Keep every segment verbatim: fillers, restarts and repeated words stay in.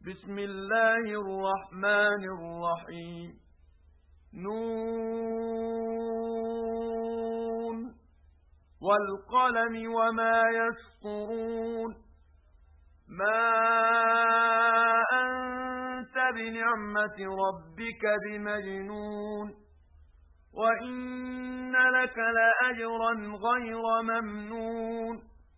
بسم الله الرحمن الرحيم نون والقلم وما يسطرون ما أنت بنعمة ربك بمجنون وإن لك لأجرا غير ممنون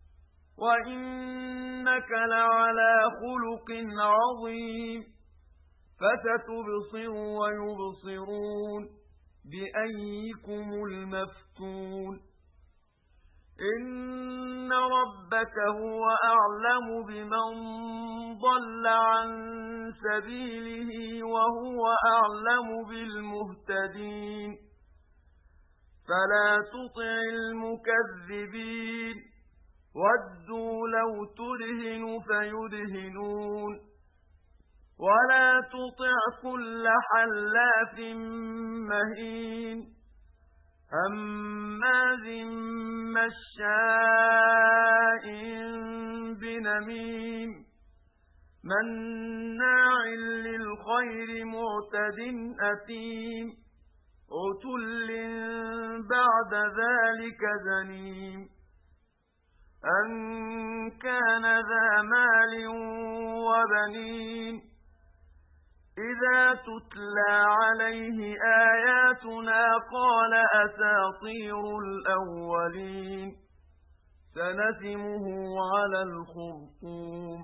وإنك لعلى خلق عظيم فستبصر ويبصرون بأيكم المفتون إن ربك هو أعلم بمن ضل عن سبيله وهو أعلم بالمهتدين فلا تطع المكذبين ودوا لو تدهن فيدهنون ولا تطع كل حلاف مهين هماز مشاء بنميم مناع للخير معتد أثيم عتل بعد ذلك زنيم أن كان ذا مال وبنين إذا تتلى عليه آياتنا قال أساطير الأولين سنسمه على الخرطوم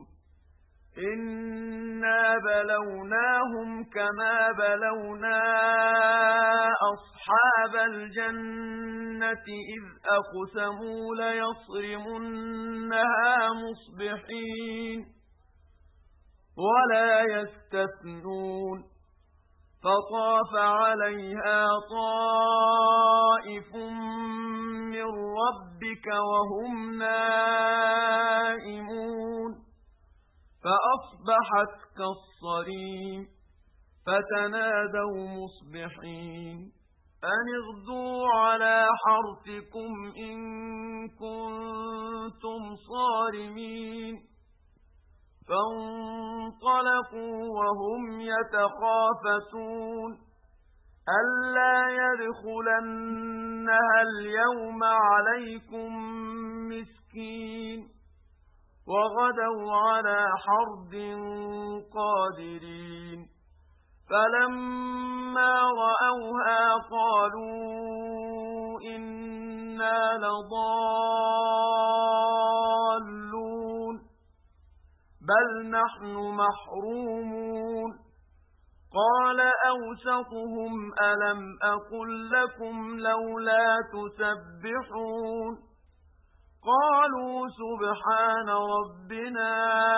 إنا بلوناهم كما بلونا أصحاب الجنة إذ أقسموا ليصرمنها مصبحين ولا يستثنون فطاف عليها طائف من ربك وهم نائمون فأصبحت كالصريم فتنادوا مصبحين أن اغدوا على حرثكم إن كنتم صارمين فانطلقوا وهم يتخافتون ألا يدخلنها اليوم عليكم مسكين وغدوا على حرد قادرين فلما رأوها قالوا إنا لضالون بل نحن محرومون قال أوسطهم ألم أقل لكم لولا تسبحون قالوا سبحان ربنا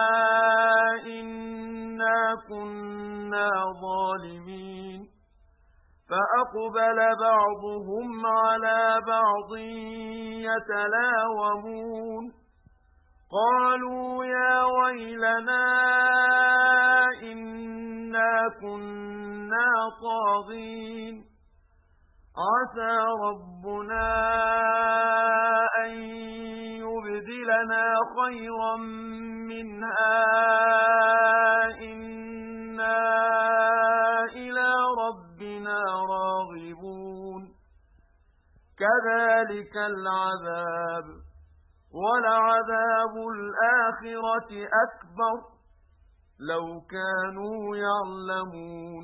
إنا كنا ظالمين فأقبل بعضهم على بعض يتلاومون قالوا يا ويلنا إنا كنا طاغين عسى ربنا أن يبدلنا خيرا منها إنا إلى ربنا راغبون كذلك العذاب ولعذاب الآخرة أكبر لو كانوا يعلمون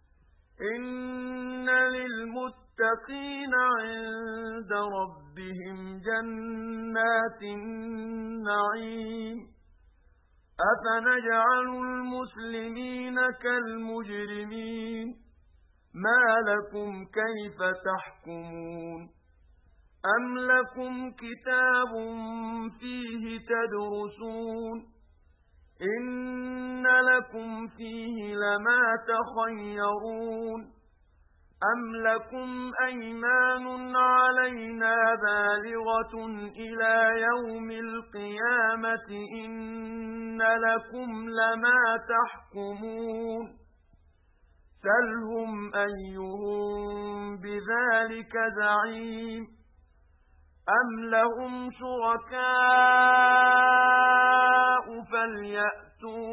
إن للمتقين عند ربهم جنات النعيم أفنجعل المسلمين كالمجرمين ما لكم كيف تحكمون أم لكم كتاب فيه تدرسون إن لكم فيه لما تخيرون أم لكم أيمان علينا بالغة إلى يوم القيامة إن لكم لما تحكمون سلهم أيهم بذلك زعيم أم لهم شركاء فليأتوا فَلْيَأْتُوا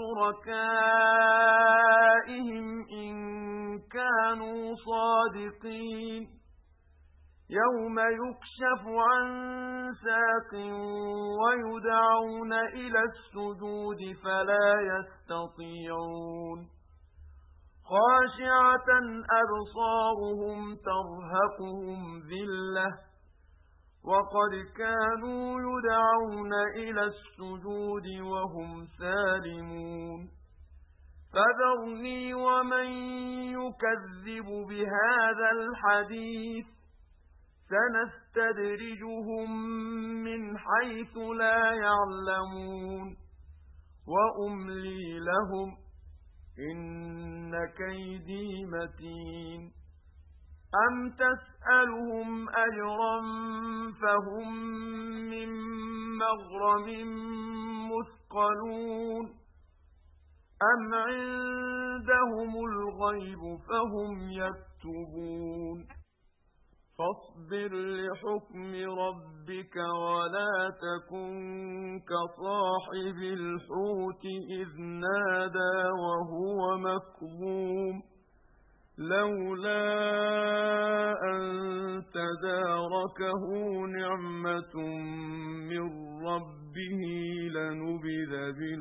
بِشُرَكَائِهِمْ إِن كَانُوا صَادِقِينَ يَوْمَ يُكْشَفُ عَن سَاقٍ وَيُدْعَوْنَ إِلَى السُّجُودِ فَلَا يَسْتَطِيعُونَ خَاشِعَةً أَبْصَارُهُمْ تَرْهَقُهُمْ ذِلَّةٌ وَقَدْ كَانُوا يُدْعَوْنَ إِلَى السُّجُودِ وَهُمْ سَالِمُونَ فَذَرْنِي وَمَن يُكَذِّبُ بِهَذَا الْحَدِيثِ سَنَسْتَدْرِجُهُم مِّنْ حَيْثُ لَا يَعْلَمُونَ وَأُمْلِي لَهُمْ إِنَّ كَيْدِي مَتِينٌ أَمْ تَسْأَلُهُمْ أَجْرًا فَهُم مِّن مَّغْرَمٍ مُّثْقَلُونَ أَمْ عِندَهُمُ الْغَيْبُ فَهُمْ يَكْتُبُونَ فاصبر لحكم ربك ولا تكن كصاحب الحوت إذ نادى وهو مكظوم لولا أن تداركه نعمة من ربه لنبذ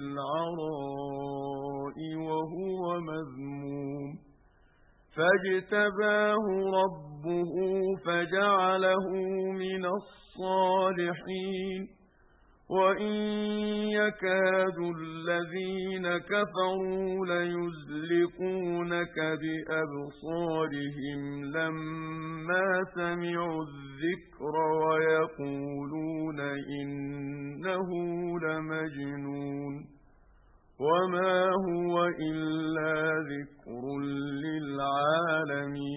بالعراء وهو مذموم فاجتباه ربه فجعله من الصالحين وإن يكاد الذين كفروا ليزلقونك بأبصارهم لما سمعوا الذكر ويقولون إنه لمجنون وما هو إلا ذكر للعالمين